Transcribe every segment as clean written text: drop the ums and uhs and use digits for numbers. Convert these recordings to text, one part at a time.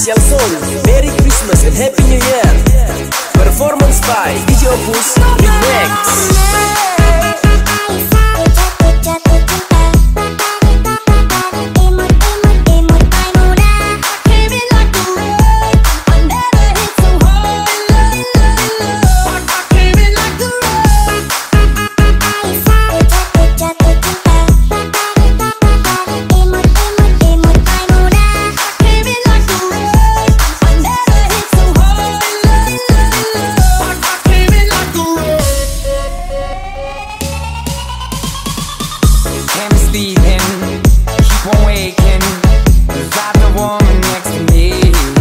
Special song Merry Christmas and Happy New Year. Performance by DJ Opus Remix. Sleeping, keep on waking without the woman next to me.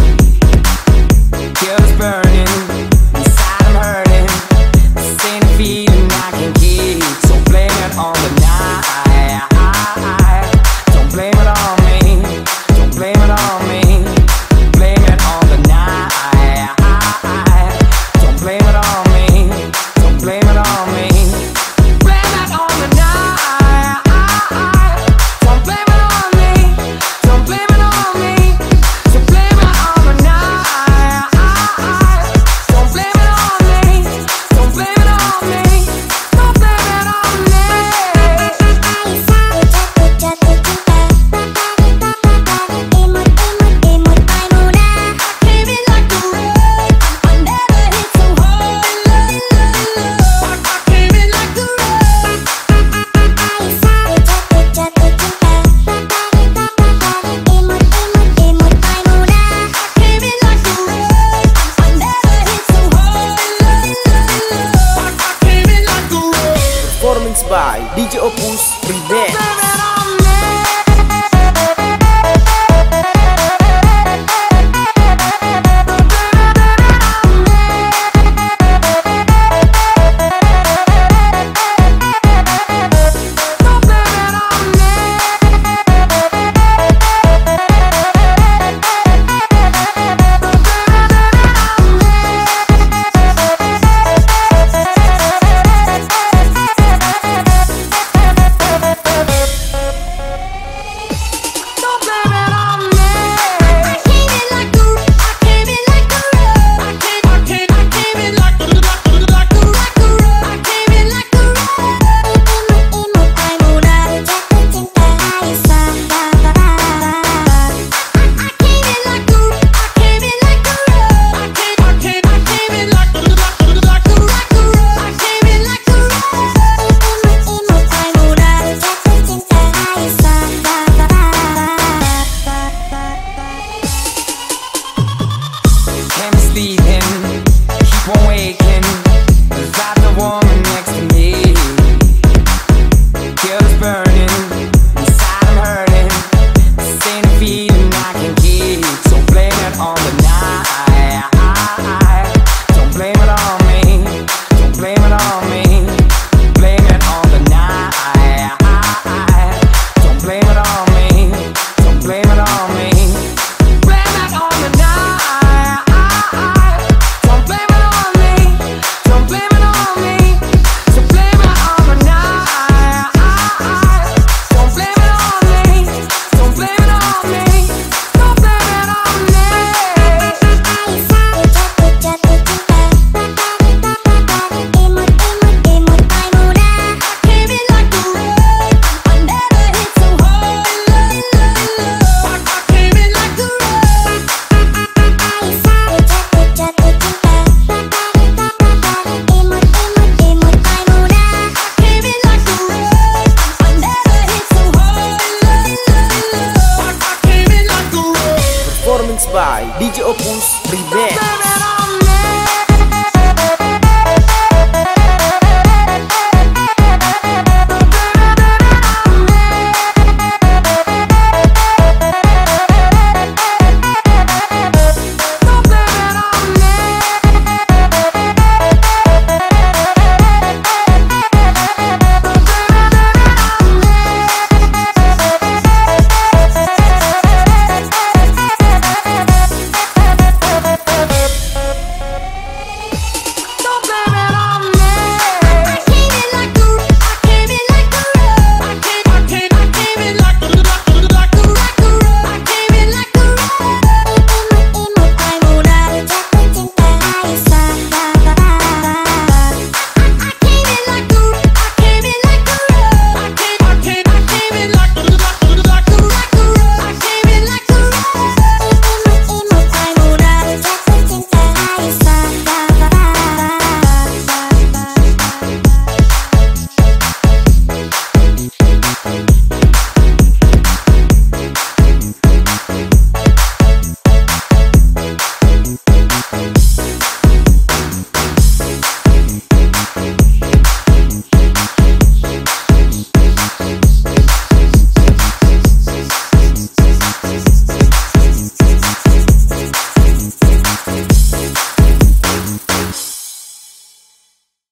Guilt burning, inside I'm hurting. This ain't a feeling I can keep. So blame it on the night. Don't blame it on me. Don't blame it on me. Blame it on the night. Don't blame it on me. Don't blame it on me. Blame it on the night. Performance by DJ Opus Remix.